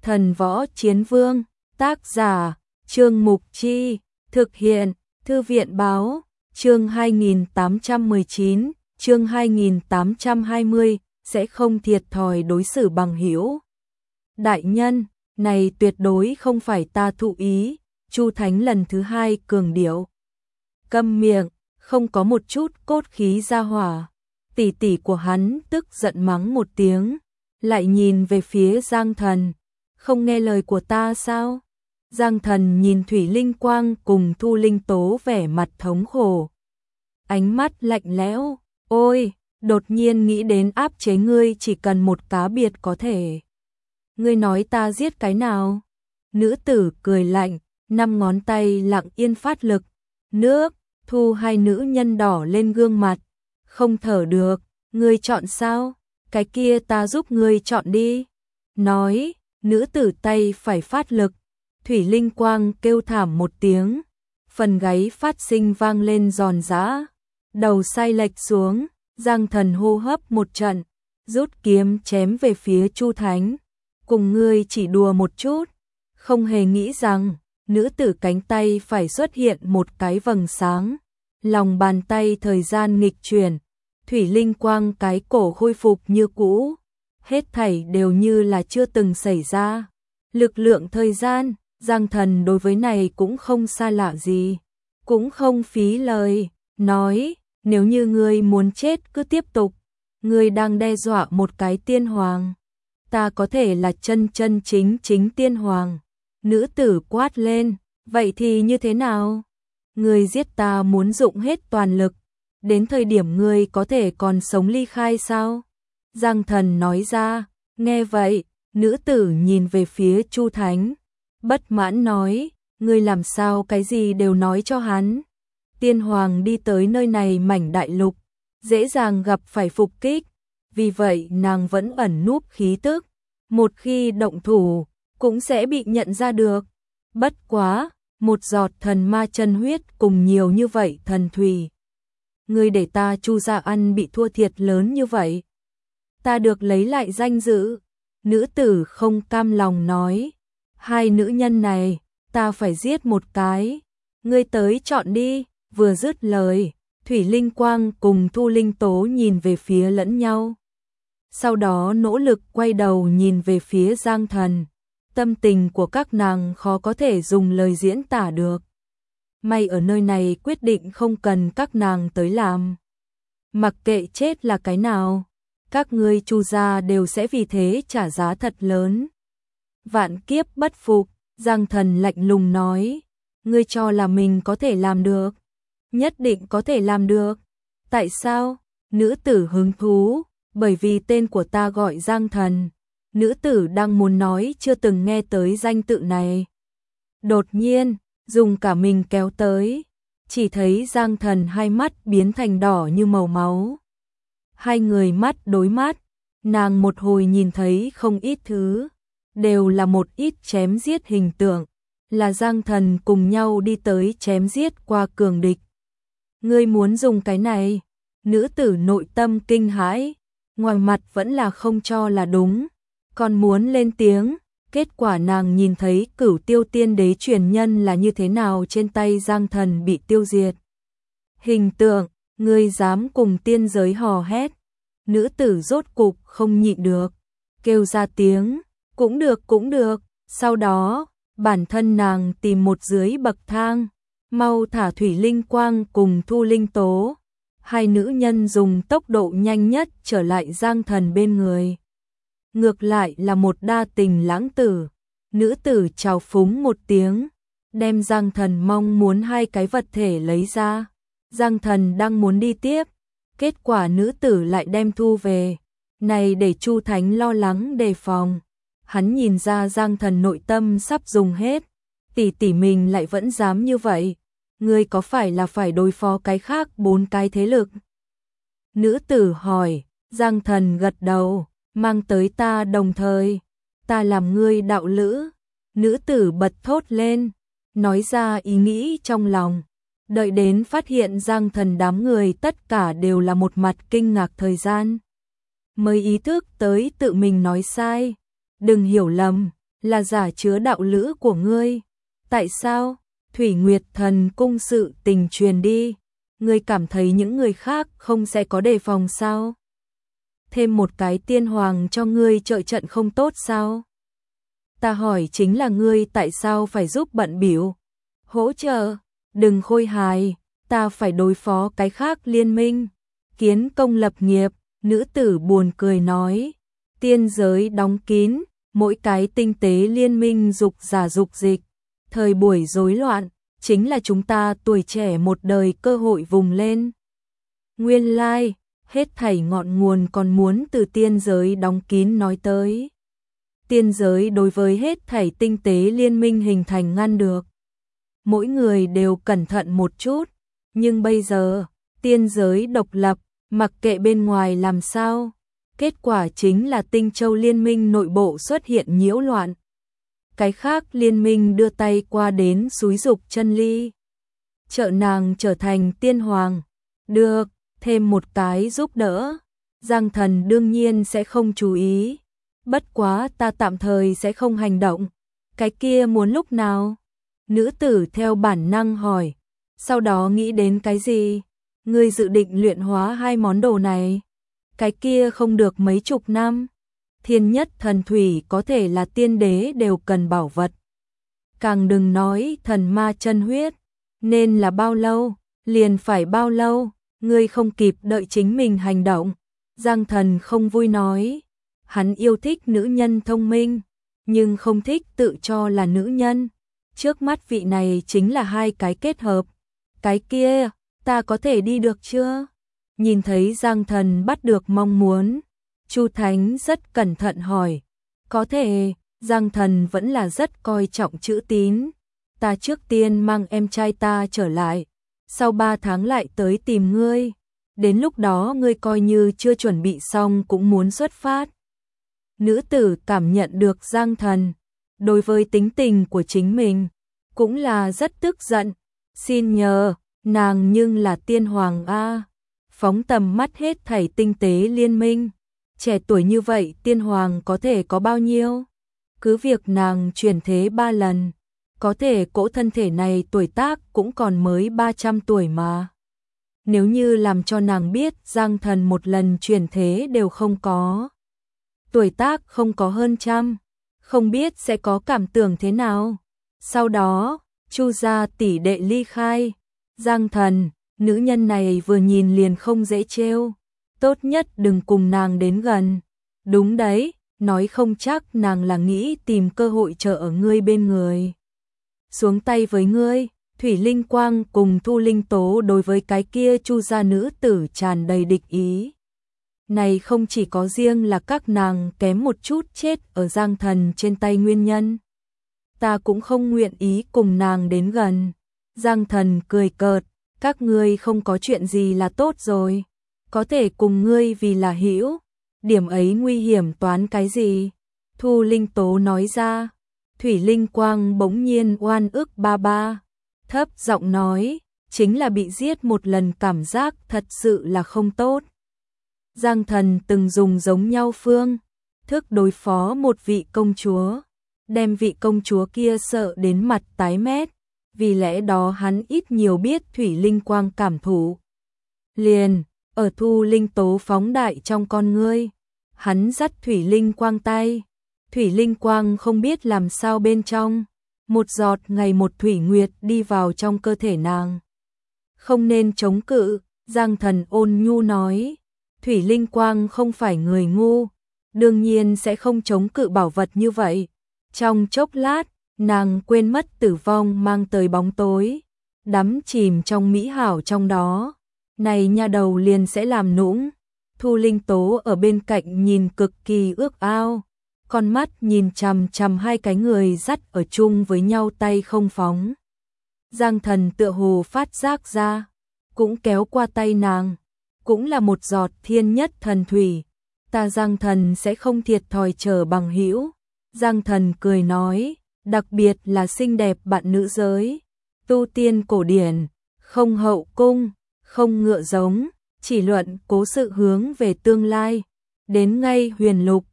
Thần Võ Chiến Vương, tác giả, Trương Mục Chi, thực hiện, Thư viện Báo, chương 2819, chương 2820, sẽ không thiệt thòi đối xử bằng hữu. Đại nhân, này tuyệt đối không phải ta thụ ý, Chu Thánh lần thứ hai cường điệu. Câm miệng, không có một chút cốt khí ra hỏa. Tỷ tỷ của hắn tức giận mắng một tiếng, lại nhìn về phía Giang Thần. Không nghe lời của ta sao? Giang Thần nhìn Thủy Linh Quang cùng Thu Linh Tố vẻ mặt thống khổ. Ánh mắt lạnh lẽo, ôi, đột nhiên nghĩ đến áp chế ngươi chỉ cần một cá biệt có thể. Ngươi nói ta giết cái nào? Nữ tử cười lạnh, 5 ngón tay lặng yên phát lực. Nước, Thu hai nữ nhân đỏ lên gương mặt. Không thở được, ngươi chọn sao? Cái kia ta giúp ngươi chọn đi. Nói, nữ tử tay phải phát lực. Thủy Linh Quang kêu thảm một tiếng. Phần gáy phát sinh vang lên giòn giã. Đầu sai lệch xuống, Giang Thần hô hấp một trận. Rút kiếm chém về phía Chu Thánh. Cùng ngươi chỉ đùa một chút. Không hề nghĩ rằng, nữ tử cánh tay phải xuất hiện một cái vầng sáng. Lòng bàn tay thời gian nghịch chuyển. Thủy Linh Quang cái cổ khôi phục như cũ. Hết thảy đều như là chưa từng xảy ra. Lực lượng thời gian, Giang Thần đối với này cũng không xa lạ gì. Cũng không phí lời, nói, nếu như ngươi muốn chết cứ tiếp tục. Ngươi đang đe dọa một cái tiên hoàng. Ta có thể là chân chính tiên hoàng. Nữ tử quát lên, vậy thì như thế nào? Ngươi giết ta muốn dụng hết toàn lực. Đến thời điểm ngươi có thể còn sống ly khai sao? Giang Thần nói ra, nghe vậy, nữ tử nhìn về phía Chu Thánh. Bất mãn nói, ngươi làm sao cái gì đều nói cho hắn. Tiên hoàng đi tới nơi này mảnh đại lục, dễ dàng gặp phải phục kích. Vì vậy nàng vẫn ẩn núp khí tức. Một khi động thủ, cũng sẽ bị nhận ra được. Bất quá, một giọt thần ma chân huyết cùng nhiều như vậy thần thủy. Ngươi để ta Chu gia ăn bị thua thiệt lớn như vậy. Ta được lấy lại danh dự. Nữ tử không cam lòng nói. Hai nữ nhân này, ta phải giết một cái. Ngươi tới chọn đi. Vừa dứt lời, Thủy Linh Quang cùng Thu Linh Tố nhìn về phía lẫn nhau. Sau đó nỗ lực quay đầu nhìn về phía Giang Thần. Tâm tình của các nàng khó có thể dùng lời diễn tả được. May ở nơi này quyết định không cần các nàng tới làm. Mặc kệ chết là cái nào, các ngươi Chu gia đều sẽ vì thế trả giá thật lớn. Vạn kiếp bất phục, Giang Thần lạnh lùng nói, ngươi cho là mình có thể làm được, nhất định có thể làm được. Tại sao? Nữ tử hứng thú, bởi vì tên của ta gọi Giang Thần. Nữ tử đang muốn nói chưa từng nghe tới danh tự này. Đột nhiên, dùng cả mình kéo tới, chỉ thấy Giang Thần hai mắt biến thành đỏ như màu máu. Hai người mắt đối mắt, nàng một hồi nhìn thấy không ít thứ, đều là một ít chém giết hình tượng, là Giang Thần cùng nhau đi tới chém giết qua cường địch. Ngươi muốn dùng cái này? Nữ tử nội tâm kinh hãi, ngoài mặt vẫn là không cho là đúng, còn muốn lên tiếng. Kết quả nàng nhìn thấy Cửu Tiêu Tiên Đế truyền nhân là như thế nào trên tay Giang Thần bị tiêu diệt. Hình tượng, ngươi dám cùng tiên giới hò hét. Nữ tử rốt cục không nhịn được, kêu ra tiếng, cũng được. Sau đó, bản thân nàng tìm một dưới bậc thang, mau thả Thủy Linh Quang cùng Thu Linh Tố. Hai nữ nhân dùng tốc độ nhanh nhất trở lại Giang Thần bên người. Ngược lại là một đa tình lãng tử. Nữ tử chào phúng một tiếng, đem Giang Thần mong muốn hai cái vật thể lấy ra. Giang Thần đang muốn đi tiếp, kết quả nữ tử lại đem thu về. Này để Chu Thánh lo lắng đề phòng. Hắn nhìn ra Giang Thần nội tâm sắp dùng hết. Tỷ tỷ mình lại vẫn dám như vậy. Ngươi có phải là phải đối phó cái khác 4 cái thế lực? Nữ tử hỏi. Giang Thần gật đầu. Mang tới ta đồng thời, ta làm ngươi đạo lữ. Nữ tử bật thốt lên, nói ra ý nghĩ trong lòng. Đợi đến phát hiện Giang Thần đám người tất cả đều là một mặt kinh ngạc thời gian. Mới ý thức tới tự mình nói sai. Đừng hiểu lầm, là giả chứa đạo lữ của ngươi. Tại sao? Thủy Nguyệt Thần cung sự tình truyền đi, ngươi cảm thấy những người khác không sẽ có đề phòng sao? Thêm một cái tiên hoàng cho ngươi trợ trận không tốt sao? Ta hỏi chính là ngươi tại sao phải giúp bận bịu hỗ trợ, đừng khôi hài, ta phải đối phó cái khác liên minh, kiến công lập nghiệp. Nữ tử buồn cười nói, tiên giới đóng kín, mỗi cái tinh tế liên minh dục giả dục dịch, thời buổi rối loạn, chính là chúng ta tuổi trẻ một đời cơ hội vùng lên. Nguyên lai, hết thảy ngọn nguồn còn muốn từ tiên giới đóng kín nói tới. Tiên giới đối với hết thảy tinh tế liên minh hình thành ngăn được. Mỗi người đều cẩn thận một chút, nhưng bây giờ, tiên giới độc lập, mặc kệ bên ngoài làm sao, kết quả chính là Tinh Châu liên minh nội bộ xuất hiện nhiễu loạn. Cái khác liên minh đưa tay qua đến xúi giục Chân Ly, trợ nàng trở thành tiên hoàng. Được, thêm một cái giúp đỡ, Giang Thần đương nhiên sẽ không chú ý. Bất quá ta tạm thời sẽ không hành động. Cái kia muốn lúc nào? Nữ tử theo bản năng hỏi, sau đó nghĩ đến cái gì? Ngươi dự định luyện hóa hai món đồ này. Cái kia không được mấy chục năm. Thiên nhất thần thủy có thể là tiên đế đều cần bảo vật. Càng đừng nói thần ma chân huyết. Nên là bao lâu, liền phải bao lâu, ngươi không kịp đợi chính mình hành động. Giang Thần không vui nói, hắn yêu thích nữ nhân thông minh, nhưng không thích tự cho là nữ nhân. Trước mắt vị này chính là hai cái kết hợp. Cái kia, ta có thể đi được chưa? Nhìn thấy Giang Thần bắt được mong muốn, Chu Thánh rất cẩn thận hỏi. Có thể, Giang Thần vẫn là rất coi trọng chữ tín. Ta trước tiên mang em trai ta trở lại, sau 3 tháng lại tới tìm ngươi. Đến lúc đó ngươi coi như chưa chuẩn bị xong cũng muốn xuất phát. Nữ tử cảm nhận được Giang Thần, đối với tính tình của chính mình, cũng là rất tức giận. Xin nhờ, nàng nhưng là tiên hoàng A. Phóng tầm mắt hết thảy tinh tế liên minh. Trẻ tuổi như vậy tiên hoàng có thể có bao nhiêu? Cứ việc nàng chuyển thế 3 lần, có thể cỗ thân thể này tuổi tác cũng còn mới 300 tuổi mà. Nếu như làm cho nàng biết Giang Thần một lần chuyển thế đều không có, tuổi tác không có hơn trăm, không biết sẽ có cảm tưởng thế nào. Sau đó, Chu gia tỷ đệ ly khai. Giang Thần, nữ nhân này vừa nhìn liền không dễ trêu, tốt nhất đừng cùng nàng đến gần. Đúng đấy, nói không chắc nàng là nghĩ tìm cơ hội trợ ở ngươi bên người. Xuống tay với ngươi. Thủy Linh Quang cùng Thu Linh Tố đối với cái kia Chu gia nữ tử tràn đầy địch ý. Này không chỉ có riêng là các nàng kém một chút chết ở Giang Thần trên tay nguyên nhân. Ta cũng không nguyện ý cùng nàng đến gần. Giang Thần cười cợt, các ngươi không có chuyện gì là tốt rồi. Có thể cùng ngươi vì là hữu, điểm ấy nguy hiểm toán cái gì? Thu Linh Tố nói ra. Thủy Linh Quang bỗng nhiên oan ức ba ba. Thấp giọng nói, chính là bị giết một lần cảm giác thật sự là không tốt. Giang Thần từng dùng giống nhau phương thức đối phó một vị công chúa, đem vị công chúa kia sợ đến mặt tái mét, vì lẽ đó hắn ít nhiều biết Thủy Linh Quang cảm thụ. Liền, ở Thu Linh Tố phóng đại trong con ngươi, hắn dắt Thủy Linh Quang tay, Thủy Linh Quang không biết làm sao bên trong. Một giọt ngày một thủy nguyệt đi vào trong cơ thể nàng. Không nên chống cự, Giang Thần ôn nhu nói. Thủy Linh Quang không phải người ngu, đương nhiên sẽ không chống cự bảo vật như vậy. Trong chốc lát, nàng quên mất tử vong mang tới bóng tối, đắm chìm trong mỹ hảo trong đó. Này nha đầu liền sẽ làm nũng. Thu Linh Tố ở bên cạnh nhìn cực kỳ ước ao. Con mắt nhìn chằm chằm hai cái người dắt ở chung với nhau tay không phóng. Giang Thần tựa hồ phát giác ra, cũng kéo qua tay nàng, cũng là một giọt thiên nhất thần thủy. Ta Giang Thần sẽ không thiệt thòi trở bằng hữu. Giang Thần cười nói, đặc biệt là xinh đẹp bạn nữ giới, tu tiên cổ điển, không hậu cung, không ngựa giống, chỉ luận cố sự hướng về tương lai, đến ngay huyền lục.